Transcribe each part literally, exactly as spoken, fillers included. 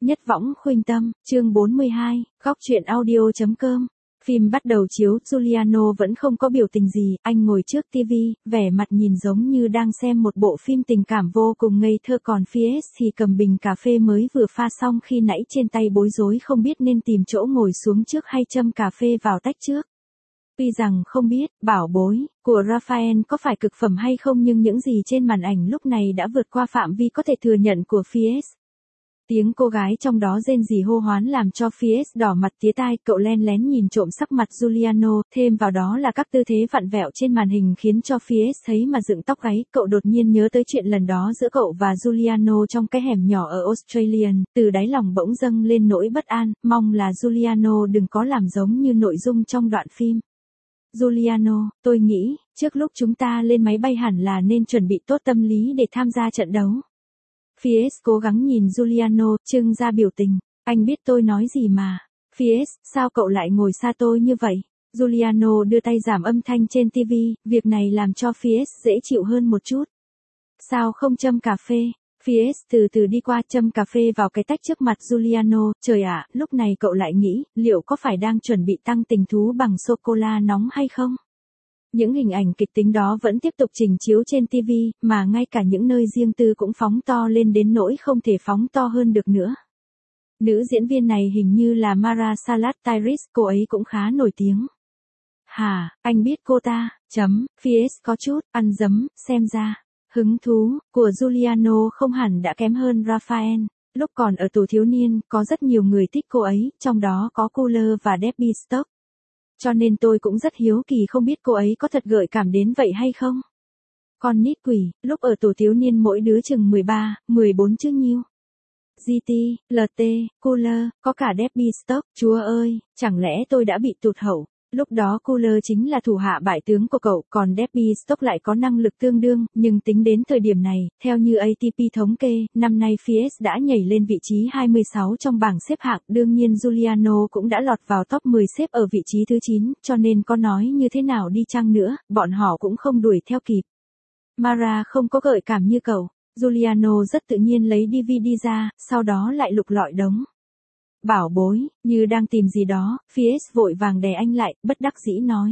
Nhất võng khuynh tâm, chương bốn mươi hai, góc truyện audio.com. Phim bắt đầu chiếu, Giuliano vẫn không có biểu tình gì, anh ngồi trước ti vi, vẻ mặt nhìn giống như đang xem một bộ phim tình cảm vô cùng ngây thơ, còn Fies thì cầm bình cà phê mới vừa pha xong khi nãy trên tay bối rối không biết nên tìm chỗ ngồi xuống trước hay châm cà phê vào tách trước. Tuy rằng không biết, bảo bối, của Raphael có phải cực phẩm hay không, nhưng những gì trên màn ảnh lúc này đã vượt qua phạm vi có thể thừa nhận của Fies. Tiếng cô gái trong đó rên rỉ hô hoán làm cho Fies đỏ mặt tía tai, cậu len lén nhìn trộm sắc mặt Giuliano, thêm vào đó là các tư thế vặn vẹo trên màn hình khiến cho Fies thấy mà dựng tóc gáy. Cậu đột nhiên nhớ tới chuyện lần đó giữa cậu và Giuliano trong cái hẻm nhỏ ở Australia, từ đáy lòng bỗng dâng lên nỗi bất an, mong là Giuliano đừng có làm giống như nội dung trong đoạn phim. Giuliano, tôi nghĩ, trước lúc chúng ta lên máy bay hẳn là nên chuẩn bị tốt tâm lý để tham gia trận đấu. Fies cố gắng nhìn Giuliano, trưng ra biểu tình. Anh biết tôi nói gì mà. Fies, sao cậu lại ngồi xa tôi như vậy? Giuliano đưa tay giảm âm thanh trên ti vi, việc này làm cho Fies dễ chịu hơn một chút. Sao không châm cà phê? Fies từ từ đi qua châm cà phê vào cái tách trước mặt Giuliano. Trời ạ, lúc này cậu lại nghĩ, liệu có phải đang chuẩn bị tăng tình thú bằng sô-cô-la nóng hay không? Những hình ảnh kịch tính đó vẫn tiếp tục trình chiếu trên ti vi, mà ngay cả những nơi riêng tư cũng phóng to lên đến nỗi không thể phóng to hơn được nữa. Nữ diễn viên này hình như là Mara Salat Tyris, cô ấy cũng khá nổi tiếng. Hả, anh biết cô ta, chấm, Fies có chút, ăn dấm, xem ra. Hứng thú, của Giuliano không hẳn đã kém hơn Raphael. Lúc còn ở tuổi thiếu niên, có rất nhiều người thích cô ấy, trong đó có Cooler và Debbie Stock. Cho nên tôi cũng rất hiếu kỳ không biết cô ấy có thật gợi cảm đến vậy hay không. Con nít quỷ, lúc ở tuổi thiếu niên mỗi đứa chừng mười ba, mười bốn chứ nhiêu. giê tê, lờ tê, Cooler, có cả Debbie Stock, chúa ơi, chẳng lẽ tôi đã bị tụt hậu. Lúc đó Cooler chính là thủ hạ bại tướng của cậu, còn Debbie Stock lại có năng lực tương đương, nhưng tính đến thời điểm này, theo như a tê pê thống kê, năm nay Fies đã nhảy lên vị trí hai mươi sáu trong bảng xếp hạng, đương nhiên Giuliano cũng đã lọt vào top mười xếp ở vị trí thứ chín, cho nên có nói như thế nào đi chăng nữa, bọn họ cũng không đuổi theo kịp. Mara không có gợi cảm như cậu, Giuliano rất tự nhiên lấy đê vê đê ra, sau đó lại lục lọi đống. Bảo bối, như đang tìm gì đó, Fies vội vàng đè anh lại, bất đắc dĩ nói.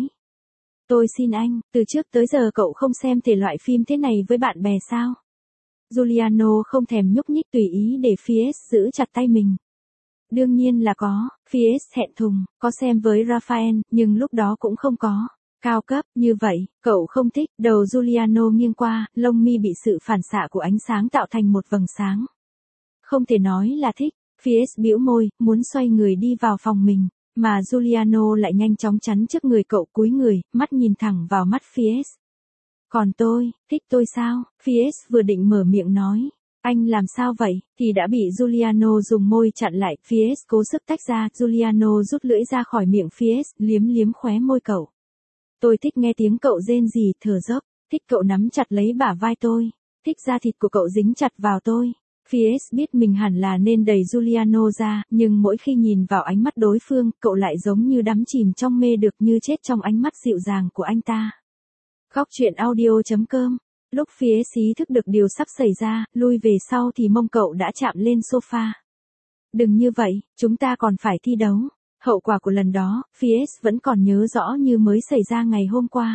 Tôi xin anh, từ trước tới giờ cậu không xem thể loại phim thế này với bạn bè sao? Giuliano không thèm nhúc nhích tùy ý để Fies giữ chặt tay mình. Đương nhiên là có, Fies thẹn thùng, có xem với Raphael, nhưng lúc đó cũng không có. Cao cấp, như vậy, cậu không thích, đầu Giuliano nghiêng qua, lông mi bị sự phản xạ của ánh sáng tạo thành một vầng sáng. Không thể nói là thích. Fies bĩu môi, muốn xoay người đi vào phòng mình, mà Giuliano lại nhanh chóng chắn trước người cậu, cúi người, mắt nhìn thẳng vào mắt Fies. Còn tôi, thích tôi sao? Fies vừa định mở miệng nói. Anh làm sao vậy? Thì đã bị Giuliano dùng môi chặn lại. Fies cố sức tách ra, Giuliano rút lưỡi ra khỏi miệng Fies, liếm liếm khóe môi cậu. Tôi thích nghe tiếng cậu rên rỉ, thở dốc, thích cậu nắm chặt lấy bả vai tôi, thích da thịt của cậu dính chặt vào tôi. Fies biết mình hẳn là nên đẩy Giuliano ra, nhưng mỗi khi nhìn vào ánh mắt đối phương, cậu lại giống như đắm chìm trong mê, được như chết trong ánh mắt dịu dàng của anh ta. Góc truyện audio.com. Lúc Fies ý thức được điều sắp xảy ra, lui về sau thì mông cậu đã chạm lên sofa. Đừng như vậy, chúng ta còn phải thi đấu. Hậu quả của lần đó, Fies vẫn còn nhớ rõ như mới xảy ra ngày hôm qua.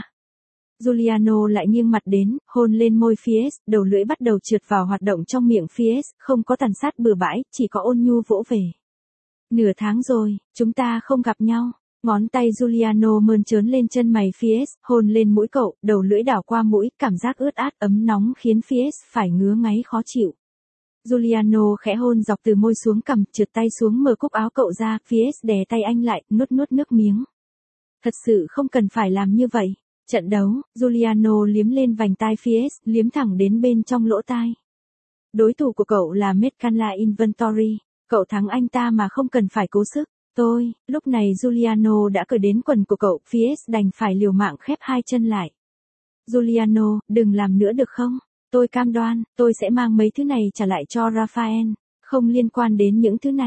Giuliano lại nghiêng mặt đến, hôn lên môi Fies, đầu lưỡi bắt đầu trượt vào hoạt động trong miệng Fies, không có tàn sát bừa bãi, chỉ có ôn nhu vỗ về. Nửa tháng rồi, chúng ta không gặp nhau. Ngón tay Giuliano mơn trớn lên chân mày Fies, hôn lên mũi cậu, đầu lưỡi đảo qua mũi, cảm giác ướt át ấm nóng khiến Fies phải ngứa ngáy khó chịu. Giuliano khẽ hôn dọc từ môi xuống cằm, trượt tay xuống mở cúc áo cậu ra, Fies đè tay anh lại, nuốt nuốt nước miếng. Thật sự không cần phải làm như vậy. Trận đấu, Giuliano liếm lên vành tai Fies, liếm thẳng đến bên trong lỗ tai. Đối thủ của cậu là Meccanla Inventory, cậu thắng anh ta mà không cần phải cố sức. Tôi, lúc này Giuliano đã cởi đến quần của cậu, Fies đành phải liều mạng khép hai chân lại. Giuliano, đừng làm nữa được không? Tôi cam đoan, tôi sẽ mang mấy thứ này trả lại cho Raphael, không liên quan đến những thứ này.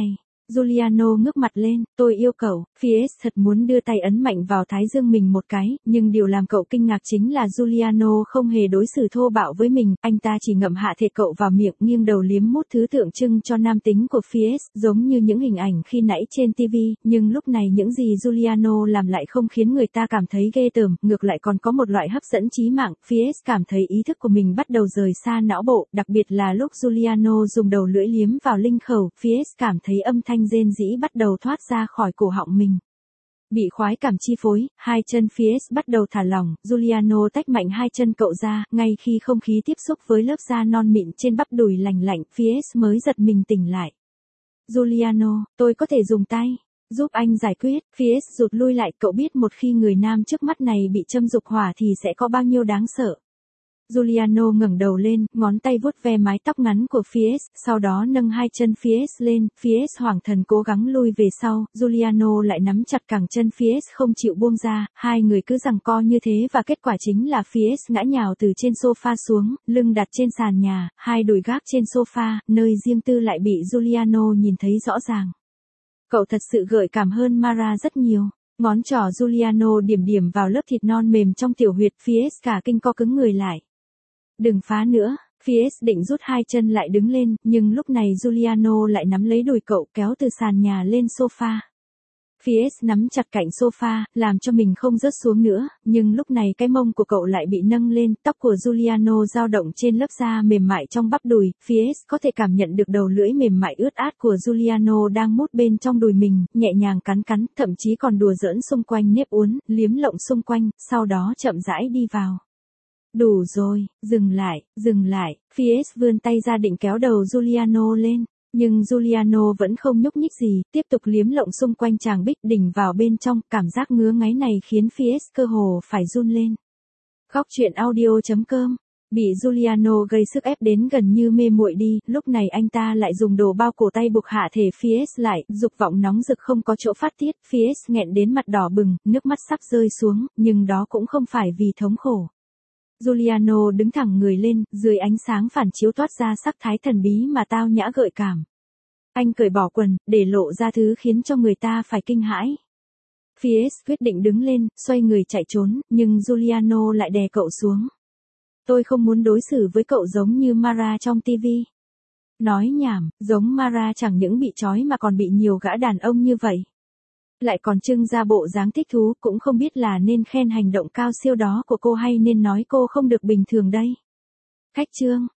Giuliano ngước mặt lên, tôi yêu cậu, Fies thật muốn đưa tay ấn mạnh vào thái dương mình một cái, nhưng điều làm cậu kinh ngạc chính là Giuliano không hề đối xử thô bạo với mình, anh ta chỉ ngậm hạ thịt cậu vào miệng nghiêng đầu liếm mút thứ tượng trưng cho nam tính của Fies, giống như những hình ảnh khi nãy trên ti vi, nhưng lúc này những gì Giuliano làm lại không khiến người ta cảm thấy ghê tởm, ngược lại còn có một loại hấp dẫn chí mạng, Fies cảm thấy ý thức của mình bắt đầu rời xa não bộ, đặc biệt là lúc Giuliano dùng đầu lưỡi liếm vào linh khẩu, Fies cảm thấy âm thanh rên rỉ bắt đầu thoát ra khỏi cổ họng mình. Bị khoái cảm chi phối, hai chân Fies bắt đầu thả lỏng, Giuliano tách mạnh hai chân cậu ra, ngay khi không khí tiếp xúc với lớp da non mịn trên bắp đùi lành lạnh, Fies mới giật mình tỉnh lại. Giuliano, tôi có thể dùng tay giúp anh giải quyết, Fies rụt lui lại, cậu biết một khi người nam trước mắt này bị châm dục hỏa thì sẽ có bao nhiêu đáng sợ. Giuliano ngẩng đầu lên, ngón tay vuốt ve mái tóc ngắn của Fies, sau đó nâng hai chân Fies lên, Fies hoảng thần cố gắng lui về sau, Giuliano lại nắm chặt cẳng chân Fies không chịu buông ra, hai người cứ giằng co như thế và kết quả chính là Fies ngã nhào từ trên sofa xuống, lưng đặt trên sàn nhà, hai đùi gác trên sofa, nơi riêng tư lại bị Giuliano nhìn thấy rõ ràng. Cậu thật sự gợi cảm hơn Mara rất nhiều. Ngón trỏ Giuliano điểm điểm vào lớp thịt non mềm trong tiểu huyệt, Fies cả kinh co cứng người lại. Đừng phá nữa, Fies định rút hai chân lại đứng lên, nhưng lúc này Giuliano lại nắm lấy đùi cậu kéo từ sàn nhà lên sofa. Fies nắm chặt cạnh sofa, làm cho mình không rớt xuống nữa, nhưng lúc này cái mông của cậu lại bị nâng lên, tóc của Giuliano dao động trên lớp da mềm mại trong bắp đùi, Fies có thể cảm nhận được đầu lưỡi mềm mại ướt át của Giuliano đang mút bên trong đùi mình, nhẹ nhàng cắn cắn, thậm chí còn đùa giỡn xung quanh nếp uốn, liếm lộng xung quanh, sau đó chậm rãi đi vào. Đủ rồi, dừng lại, dừng lại, Fies vươn tay ra định kéo đầu Giuliano lên, nhưng Giuliano vẫn không nhúc nhích gì, tiếp tục liếm lộng xung quanh chàng bích đỉnh vào bên trong, cảm giác ngứa ngáy này khiến Fies cơ hồ phải run lên. Góc truyện audio chấm com Bị Giuliano gây sức ép đến gần như mê muội đi, lúc này anh ta lại dùng đồ bao cổ tay buộc hạ thể Fies lại, dục vọng nóng rực không có chỗ phát tiết, Fies nghẹn đến mặt đỏ bừng, nước mắt sắp rơi xuống, nhưng đó cũng không phải vì thống khổ. Giuliano đứng thẳng người lên, dưới ánh sáng phản chiếu toát ra sắc thái thần bí mà tao nhã gợi cảm. Anh cởi bỏ quần, để lộ ra thứ khiến cho người ta phải kinh hãi. Fies quyết định đứng lên, xoay người chạy trốn, nhưng Giuliano lại đè cậu xuống. Tôi không muốn đối xử với cậu giống như Mara trong ti vi. Nói nhảm, giống Mara chẳng những bị trói mà còn bị nhiều gã đàn ông như vậy. Lại còn trưng ra bộ dáng thích thú, cũng không biết là nên khen hành động cao siêu đó của cô hay nên nói cô không được bình thường đây. Khách trương.